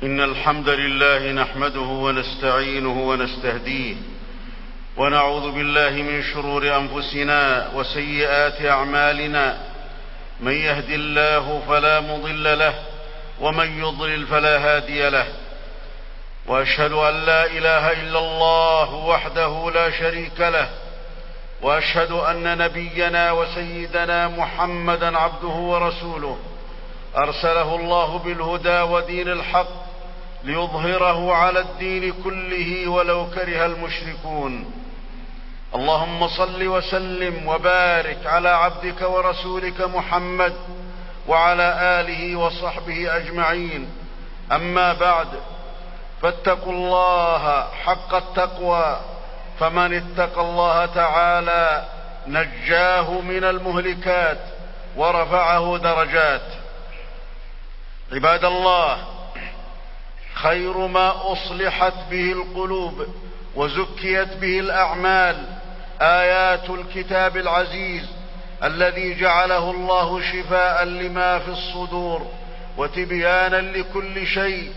إن الحمد لله نحمده ونستعينه ونستهديه ونعوذ بالله من شرور أنفسنا وسيئات أعمالنا. من يهد الله فلا مضل له ومن يضلل فلا هادي له، وأشهد أن لا إله إلا الله وحده لا شريك له، وأشهد أن نبينا وسيدنا محمدا عبده ورسوله أرسله الله بالهدى ودين الحق ليظهره على الدين كله ولو كره المشركون. اللهم صل وسلم وبارك على عبدك ورسولك محمد وعلى آله وصحبه أجمعين. أما بعد، فاتقوا الله حق التقوى، فمن اتقى الله تعالى نجاه من المهلكات ورفعه درجات. عباد الله، خير ما أصلحت به القلوب وزكيت به الأعمال آيات الكتاب العزيز الذي جعله الله شفاء لما في الصدور وتبيانا لكل شيء،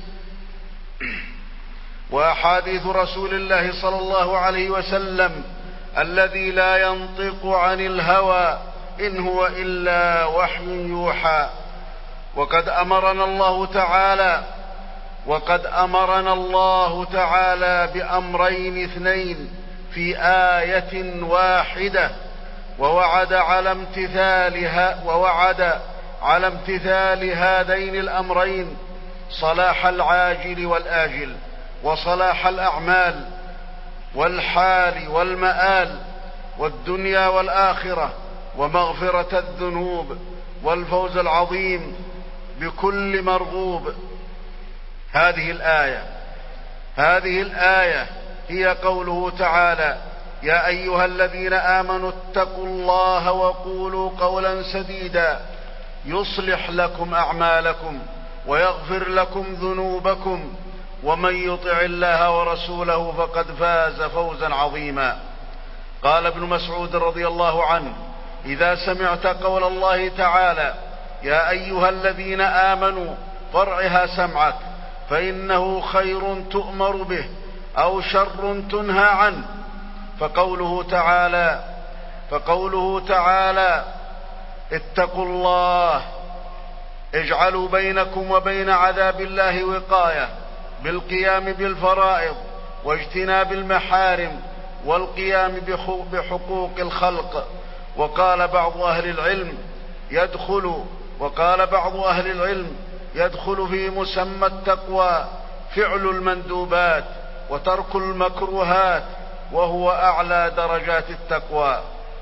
وأحاديث رسول الله صلى الله عليه وسلم الذي لا ينطق عن الهوى إن هو إلا وحي يوحى. وقد أمرنا الله تعالى بأمرين اثنين في آية واحدة، ووعد على امتثال هذين الأمرين صلاح العاجل والآجل، وصلاح الأعمال والحال والمآل، والدنيا والآخرة، ومغفرة الذنوب، والفوز العظيم بكل مرغوب. هذه الآية هي قوله تعالى: يا أيها الذين آمنوا اتقوا الله وقولوا قولا سديدا يصلح لكم أعمالكم ويغفر لكم ذنوبكم ومن يطع الله ورسوله فقد فاز فوزا عظيما. قال ابن مسعود رضي الله عنه: إذا سمعت قول الله تعالى يا أيها الذين آمنوا فارعها سمعك، فإنه خير تؤمر به أو شر تنهى عنه. فقوله تعالى اتقوا الله، اجعلوا بينكم وبين عذاب الله وقاية بالقيام بالفرائض واجتناب المحارم والقيام بحقوق الخلق. وقال بعض أهل العلم يدخل في مسمى التقوى فعل المندوبات وترك المكروهات، وهو أعلى درجات التقوى.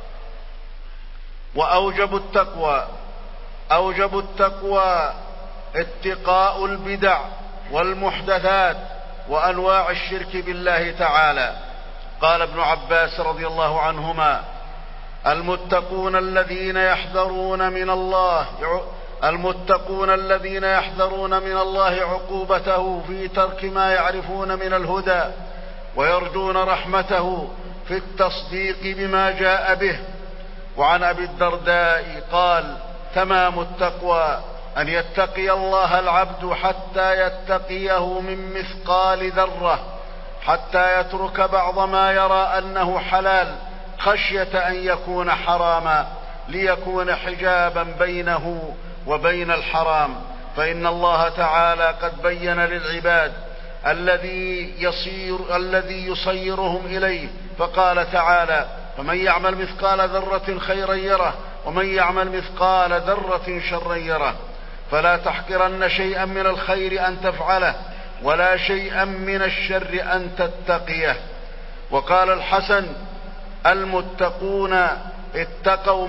وأوجب التقوى اتقاء البدع والمحدثات وأنواع الشرك بالله تعالى. قال ابن عباس رضي الله عنهما: المتقون الذين يحذرون من الله عقوبته في ترك ما يعرفون من الهدى، ويرجون رحمته في التصديق بما جاء به. وعن أبي الدرداء قال: تمام التقوى أن يتقي الله العبد حتى يتقيه من مثقال ذرة، حتى يترك بعض ما يرى أنه حلال خشية أن يكون حراما، ليكون حجابا بينه وبين الحرام. فإن الله تعالى قد بين للعباد الذي يصيرهم إليه، فقال تعالى: فمن يعمل مثقال ذرة خيرا يره ومن يعمل مثقال ذرة شرا يره. فلا تحقرن شيئا من الخير أن تفعله، ولا شيئا من الشر أن تتقيه. وقال الحسن: المتقون اتقوا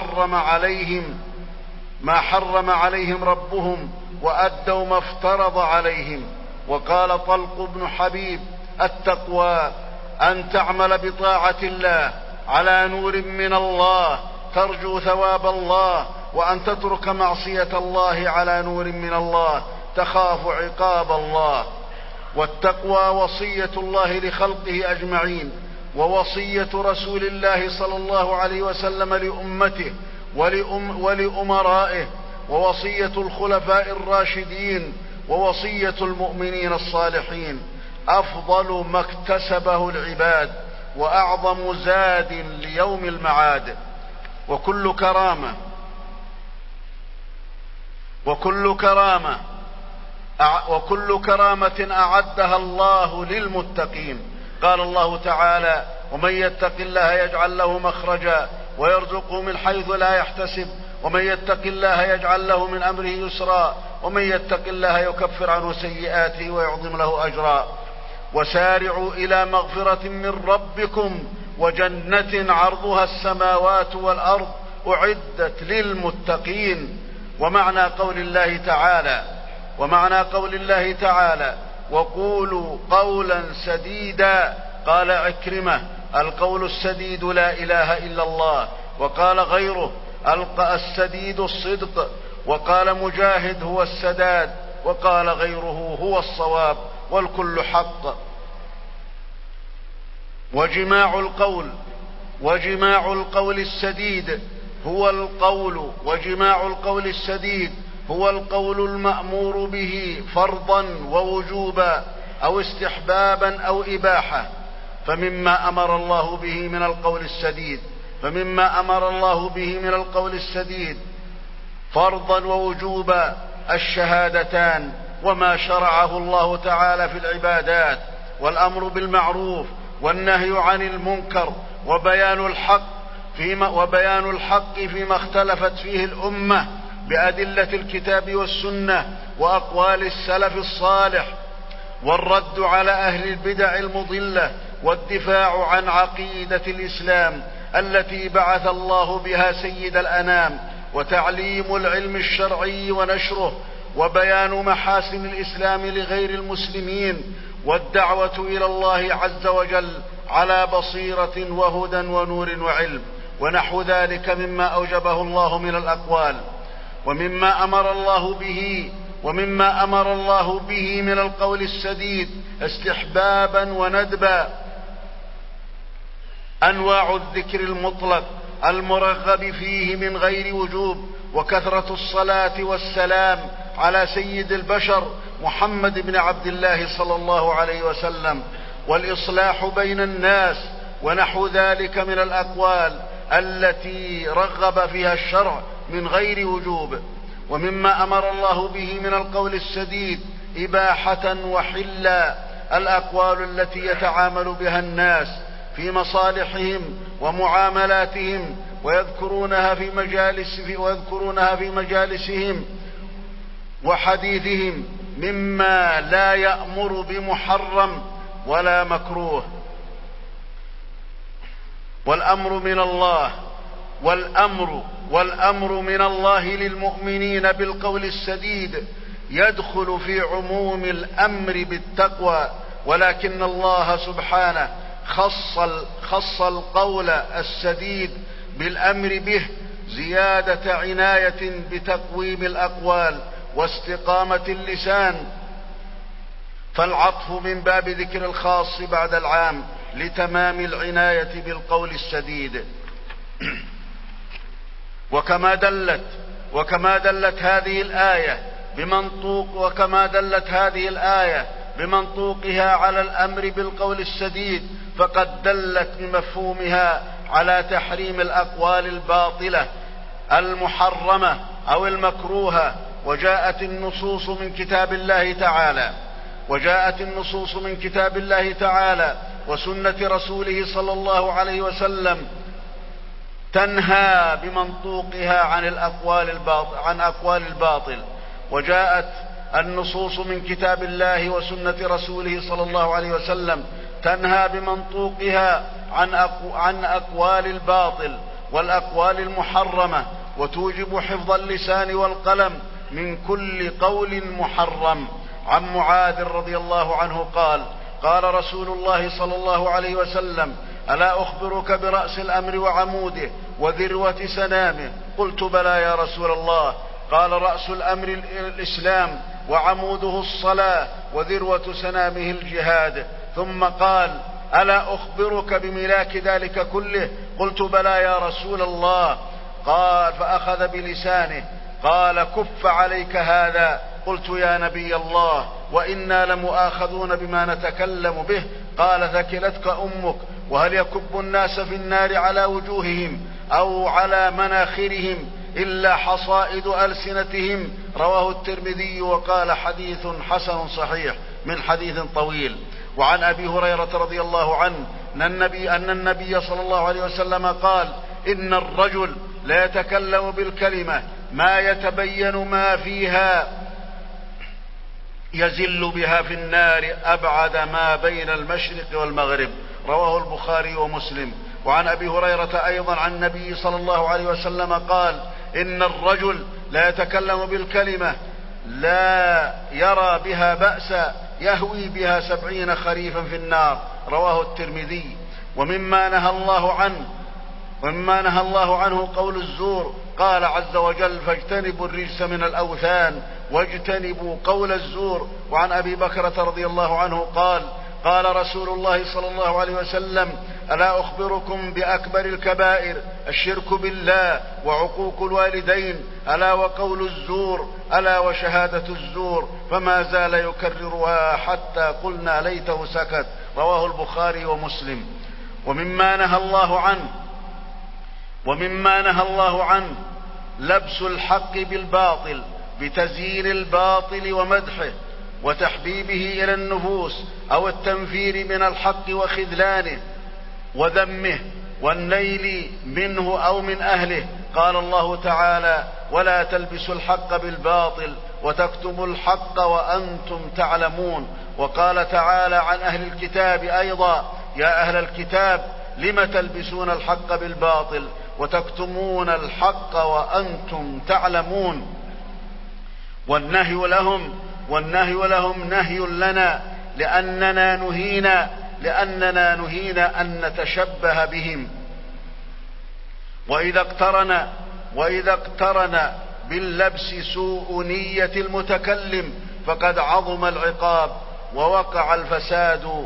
ما حرم عليهم ربهم وأدوا ما افترض عليهم. وقال طلق بن حبيب: التقوى أن تعمل بطاعة الله على نور من الله ترجو ثواب الله، وأن تترك معصية الله على نور من الله تخاف عقاب الله. والتقوى وصية الله لخلقه أجمعين، ووصية رسول الله صلى الله عليه وسلم لأمته ولأمرائه، ووصية الخلفاء الراشدين ووصية المؤمنين الصالحين أفضل ما اكتسبه العباد وأعظم زاد ليوم المعاد. وكل كرامة أعدها الله للمتقين. قال الله تعالى: ومن يتق الله يجعل له مخرجا ويرزقه من حيث لا يحتسب ومن يتق الله يجعل له من أمره يسرا ومن يتق الله يكفر عنه سيئاته ويعظم له أجرا. وسارعوا إلى مغفرة من ربكم وجنة عرضها السماوات والأرض أعدت للمتقين. ومعنى قول الله تعالى: وقولوا قولا سديدا. قال عكرمة: القول السديد لا إله إلا الله. وقال غيره: السديد الصدق. وقال مجاهد: هو السداد. وقال غيره: هو الصواب، والكل حق. وجماع القول السديد هو القول المأمور به فرضا ووجوبا أو استحبابا أو إباحة. فمما أمر الله به من القول السديد فرضا ووجوبا الشهادتان وما شرعه الله تعالى في العبادات، والأمر بالمعروف والنهي عن المنكر، وبيان الحق فيما اختلفت فيه الأمة بأدلة الكتاب والسنة وأقوال السلف الصالح، والرد على أهل البدع المضلة، والدفاع عن عقيدة الإسلام التي بعث الله بها سيد الأنام، وتعليم العلم الشرعي ونشره، وبيان محاسن الإسلام لغير المسلمين، والدعوة إلى الله عز وجل على بصيرة وهدى ونور وعلم، ونحو ذلك مما أوجبه الله من الأقوال. ومما أمر الله به من القول السديد استحبابا وندبا أنواع الذكر المطلق المرغب فيه من غير وجوب، وكثرة الصلاة والسلام على سيد البشر محمد بن عبد الله صلى الله عليه وسلم، والإصلاح بين الناس، ونحو ذلك من الأقوال التي رغب فيها الشرع من غير وجوب. ومما أمر الله به من القول السديد إباحة وحلا الأقوال التي يتعامل بها الناس في مصالحهم ومعاملاتهم، ويذكرونها في مجالسهم وحديثهم، مما لا يأمر بمحرم ولا مكروه. والأمر من الله للمؤمنين بالقول السديد يدخل في عموم الأمر بالتقوى، ولكن الله سبحانه خص القول السديد بالأمر به زيادة عناية بتقويم الأقوال واستقامة اللسان، فالعطف من باب ذكر الخاص بعد العام لتمام العناية بالقول السديد. وكما دلت هذه الآية بمنطوقها على الأمر بالقول السديد، فقد دلت بمفهومها على تحريم الأقوال الباطلة المحرمة أو المكروهة. وجاءت النصوص من كتاب الله تعالى وسنة رسوله صلى الله عليه وسلم تنهى بمنطوقها عن أقوال الباطل. وجاءت النصوص من كتاب الله وسنة رسوله صلى الله عليه وسلم تنهى بمنطوقها عن أقوال الباطل والأقوال المحرمة، وتوجب حفظ اللسان والقلم من كل قول محرم. عن معاذ رضي الله عنه قال رسول الله صلى الله عليه وسلم: ألا أخبرك برأس الأمر وعموده وذروة سنامه؟ قلت: بلى يا رسول الله. قال: رأس الأمر الإسلام، وعموده الصلاة، وذروة سنامه الجهاد. ثم قال: ألا أخبرك بملاك ذلك كله؟ قلت: بلى يا رسول الله. قال: فأخذ بلسانه. قال: كف عليك هذا. قلت: يا نبي الله، وإنا لمؤاخذون بما نتكلم به. قال: ثكلتك أمك. وهل يكب الناس في النار على وجوههم أو على مناخرهم إلا حصائد ألسنتهم؟ رواه الترمذي وقال: حديث حسن صحيح من حديث طويل. وعن أبي هريرة رضي الله عنه أن النبي صلى الله عليه وسلم قال: إن الرجل لا يتكلم بالكلمة ما يتبين ما فيها يزل بها في النار أبعد ما بين المشرق والمغرب. رواه البخاري ومسلم. وعن أبي هريرة أيضا عن النبي صلى الله عليه وسلم قال: إن الرجل لا يتكلم بالكلمة لا يرى بها بأسا يهوي بها 70 خريفا في النار. رواه الترمذي. ومما نهى الله عنه قول الزور. قال عز وجل: فاجتنبوا الرجس من الأوثان واجتنبوا قول الزور. وعن أبي بكرة رضي الله عنه قال: قال رسول الله صلى الله عليه وسلم: ألا أخبركم بأكبر الكبائر؟ الشرك بالله وعقوق الوالدين، ألا وقول الزور، ألا وشهادة الزور. فما زال يكررها حتى قلنا ليته سكت. رواه البخاري ومسلم. ومما نهى الله عنه لبس الحق بالباطل بتزيين الباطل ومدحه وتحبيبه إلى النفوس، أو التنفير من الحق وخذلانه وذمه والنيل منه أو من أهله. قال الله تعالى: ولا تلبسوا الحق بالباطل وتكتموا الحق وأنتم تعلمون. وقال تعالى عن أهل الكتاب أيضا: يا أهل الكتاب لم تلبسون الحق بالباطل وتكتمون الحق وأنتم تعلمون. والنهي لهم نهي لنا، لأننا نهينا أن نتشبه بهم. وإذا اقترن باللبس سوء نية المتكلم فقد عظم العقاب ووقع الفساد.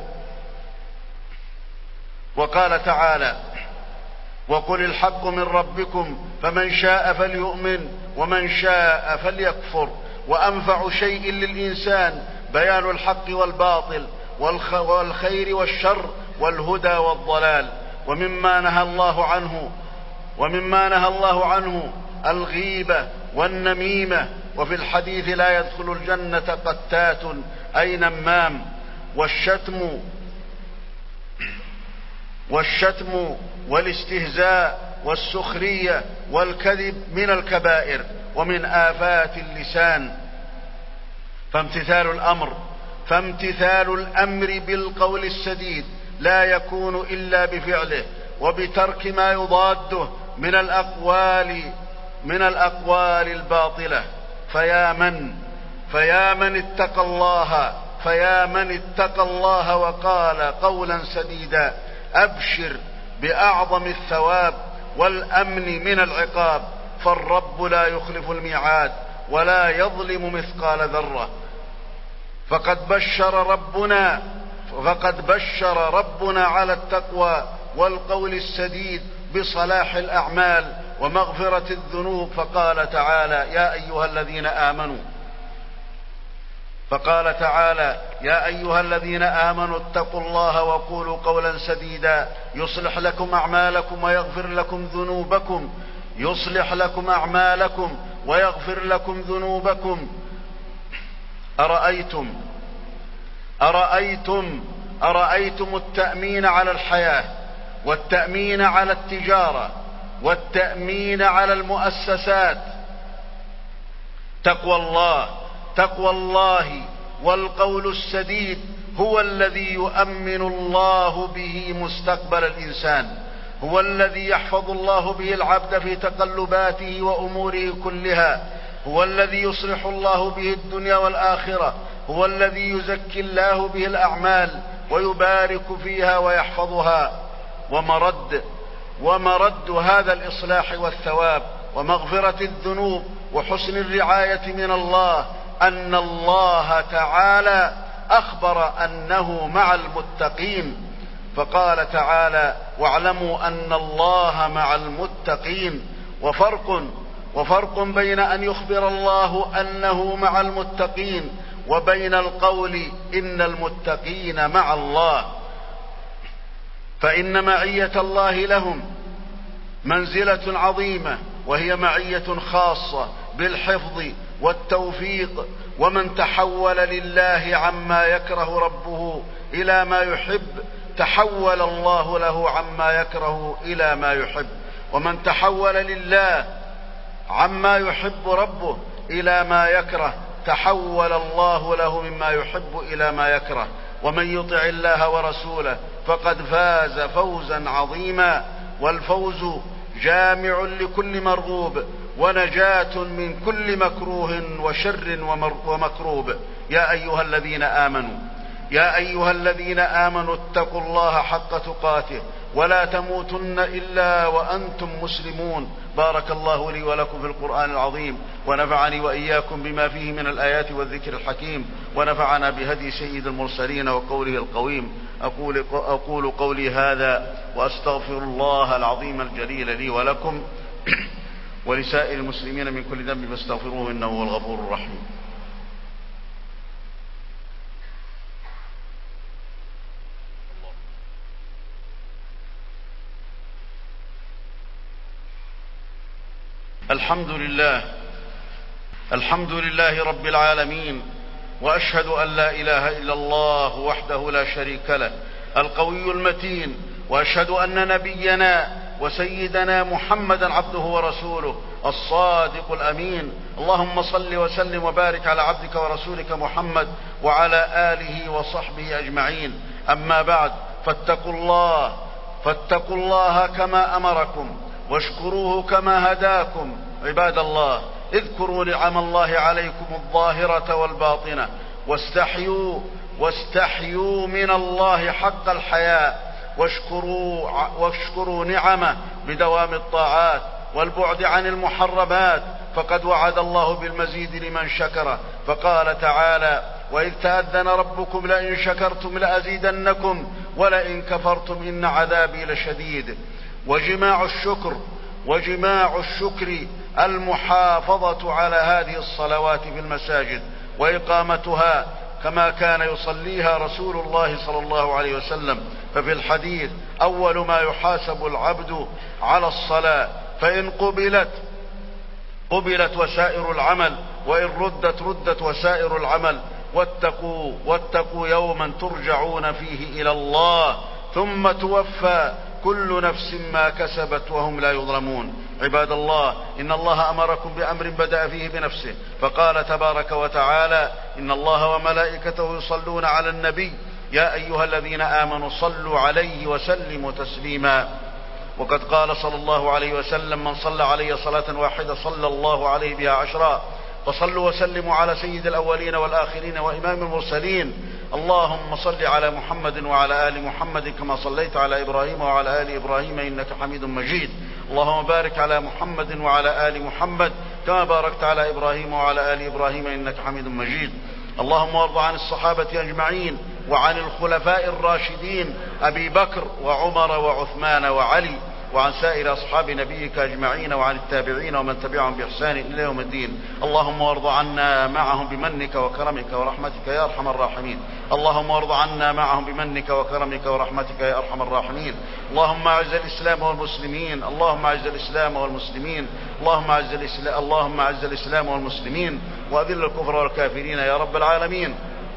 وقال تعالى: وقل الحق من ربكم فمن شاء فليؤمن ومن شاء فليكفر. وأنفع شيء للإنسان بيان الحق والباطل والخير والشر والهدى والضلال. ومما نهى الله عنه الغيبة والنميمة. وفي الحديث: لا يدخل الجنة قتات أي نمام. والشتم والاستهزاء والسخرية والكذب من الكبائر ومن آفات اللسان. فامتثال الأمر بالقول السديد لا يكون إلا بفعله وبترك ما يضاده من الأقوال الباطلة. فيا من اتقى الله وقال قولا سديدا أبشر بأعظم الثواب والأمن من العقاب، فالرب لا يخلف الميعاد ولا يظلم مثقال ذرة. فقد بشر ربنا على التقوى والقول السديد بصلاح الأعمال ومغفرة الذنوب. فقال تعالى: يا أيها الذين آمنوا اتقوا الله وقولوا قولا سديدا يصلح لكم أعمالكم ويغفر لكم ذنوبكم. أرأيتم التأمين على الحياة والتأمين على التجارة والتأمين على المؤسسات. تقوى الله والقول السديد هو الذي يؤمن الله به مستقبل الإنسان، هو الذي يحفظ الله به العبد في تقلباته وأموره كلها، هو الذي يصلح الله به الدنيا والآخرة، هو الذي يزكي الله به الأعمال ويبارك فيها ويحفظها. ومرد هذا الإصلاح والثواب ومغفرة الذنوب وحسن الرعاية من الله أن الله تعالى أخبر أنه مع المتقين، فقال تعالى: واعلموا أن الله مع المتقين. وفرق بين أن يخبر الله أنه مع المتقين وبين القول إن المتقين مع الله، فإن معية الله لهم منزلة عظيمة، وهي معية خاصة بالحفظ والتوفيق. ومن تحول لله عما يكره ربه إلى ما يحب تحول الله له عما يكره إلى ما يحب، ومن تحول لله عما يحب ربه إلى ما يكره تحول الله له مما يحب إلى ما يكره. ومن يطع الله ورسوله فقد فاز فوزا عظيما، والفوز جامع لكل مرغوب ونجاة من كل مكروه وشر ومكروب. يا أيها الذين آمنوا اتقوا الله حق تقاته ولا تموتن إلا وأنتم مسلمون. بارك الله لي ولكم في القرآن العظيم، ونفعني وإياكم بما فيه من الآيات والذكر الحكيم، ونفعنا بهدي سيد المرسلين وقوله القويم. أقول قولي هذا وأستغفر الله العظيم الجليل لي ولكم ولسائر المسلمين من كل ذنب فاستغفروه إنه هو الغفور الرحيم. الحمد لله رب العالمين، وأشهد أن لا إله إلا الله وحده لا شريك له القوي المتين، وأشهد أن نبينا وسيدنا محمدا عبده ورسوله الصادق الأمين. اللهم صل وسلم وبارك على عبدك ورسولك محمد وعلى آله وصحبه أجمعين. أما بعد، فاتقوا الله كما أمركم واشكروه كما هداكم. عباد الله، اذكروا نعم الله عليكم الظاهرة والباطنة، واستحيوا من الله حق الحياء، واشكروا نعمه بدوام الطاعات والبعد عن المحرمات، فقد وعد الله بالمزيد لمن شكره، فقال تعالى: وإذ تأذن ربكم لئن شكرتم لأزيدنكم ولئن كفرتم إن عذابي لشديد. وجماع الشكر المحافظة على هذه الصلوات في المساجد وإقامتها كما كان يصليها رسول الله صلى الله عليه وسلم. ففي الحديث: أول ما يحاسب العبد على الصلاة، فإن قبلت وسائر العمل، وإن ردت وسائر العمل. واتقوا يوما ترجعون فيه إلى الله ثم توفى كل نفس ما كسبت وهم لا يظلمون. عباد الله، إن الله أمركم بأمر بدأ فيه بنفسه، فقال تبارك وتعالى: إن الله وملائكته يصلون على النبي يا أيها الذين آمنوا صلوا عليه وسلموا تسليما. وقد قال صلى الله عليه وسلم: من صلى علي صلاة واحدة صلى الله عليه بها 10. فصلوا وسلموا على سيد الأولين والآخرين وإمام المرسلين. اللهم صل على محمد وعلى آل محمد كما صليت على إبراهيم وعلى آل إبراهيم إنك حميد مجيد. اللهم بارك على محمد وعلى آل محمد كما باركت على إبراهيم وعلى آل إبراهيم إنك حميد مجيد. اللهم وارض عن الصحابة أجمعين وعن الخلفاء الراشدين أبي بكر وعمر وعثمان وعلي، وعن سائر أصحاب نبيك أجمعين، وعن التابعين ومن تبعهم بإحسان إلى يوم الدين. اللهم وارض عنا معهم بمنك وكرمك ورحمتك يا أرحم الراحمين. اللهم وارض عنا معهم بمنك وكرمك ورحمتك يا أرحم الراحمين. اللهم أعز الإسلام والمسلمين. اللهم أعز الإسلام والمسلمين. اللهم أعز الإسلام والمسلمين وأذل الكفر والكافرين يا رب العالمين.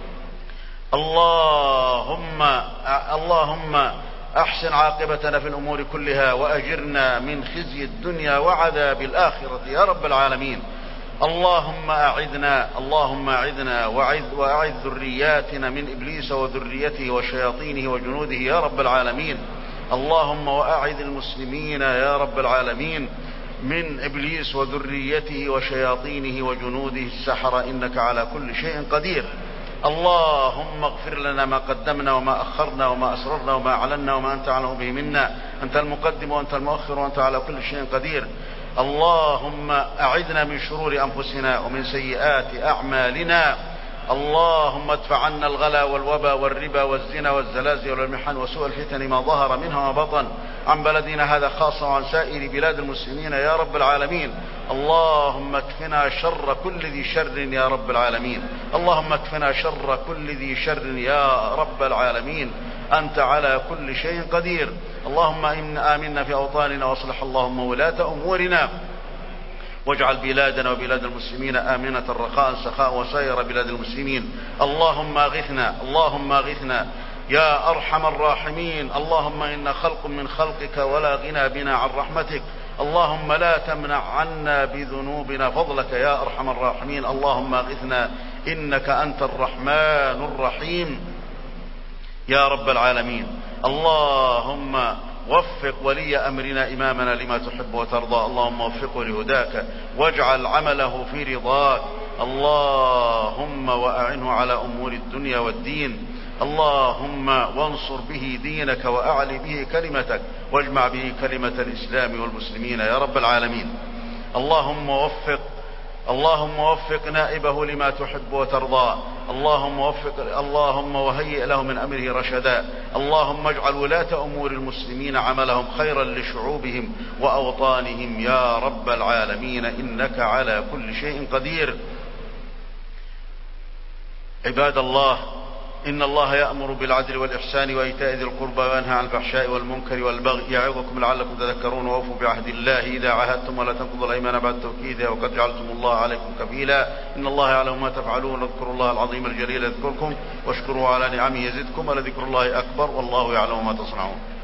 اللهم أحسن عاقبتنا في الأمور كلها، وأجرنا من خزي الدنيا وعذاب الآخرة يا رب العالمين. اللهم أعذنا وأعذ ذرياتنا من إبليس وذريته وشياطينه وجنوده يا رب العالمين. اللهم وأعذ المسلمين يا رب العالمين من إبليس وذريته وشياطينه وجنوده السحرة، إنك على كل شيء قدير. اللهم اغفر لنا ما قدمنا وما أخرنا وما أسررنا وما أعلنا وما أنت أعلم به منا. أنت المقدم وأنت المؤخر وأنت على كل شيء قدير. اللهم أعذنا من شرور أنفسنا ومن سيئات أعمالنا. اللهم ادفع عنا الغلا والوبا والربا والزنا والزلازل والمحن وسوء الفتن ما ظهر منها وبطن عن بلدنا هذا خاصة وعن سائر بلاد المسلمين يا رب العالمين. اللهم اكفنا شر كل ذي شر يا رب العالمين. اللهم اكفنا شر كل ذي شر يا رب العالمين. أنت على كل شيء قدير. اللهم آمنا في أوطاننا واصلح اللهم ولاة أمورنا، واجعل بلادنا وبلاد المسلمين آمنة رخاء سخاء وسائر بلاد المسلمين. اللهم اغثنا، اللهم اغثنا يا أرحم الراحمين. اللهم إنا خلق من خلقك ولا غنى بنا عن رحمتك. اللهم لا تمنع عنا بذنوبنا فضلك يا أرحم الراحمين. اللهم اغثنا إنك أنت الرحمن الرحيم يا رب العالمين. اللهم وفق ولي أمرنا إمامنا لما تحب وترضى. اللهم وفقه لهداك واجعل عمله في رضاك. اللهم وأعنه على أمور الدنيا والدين. اللهم وانصر به دينك وأعلي به كلمتك واجمع به كلمة الإسلام والمسلمين يا رب العالمين. اللهم وفق نائبه لما تحب وترضى. اللهم وهيئ له من أمره رشدا. اللهم اجعل ولاة أمور المسلمين عملهم خيرا لشعوبهم وأوطانهم يا رب العالمين إنك على كل شيء قدير. عباد الله، إن الله يأمر بالعدل والإحسان وإيتاء ذي القربى وينهى عن الفحشاء والمنكر والبغي يعظكم لعلكم تذكرون. وأوفوا بعهد الله إذا عاهدتم ولا تنقضوا الأيمان بعد توكيدها وقد جعلتم الله عليكم كفيلا. إن الله يعلم ما تفعلون. اذكروا الله العظيم الجليل يذكركم واشكروا على نعمه يزدكم ولذكر الله أكبر والله يعلم ما تصنعون.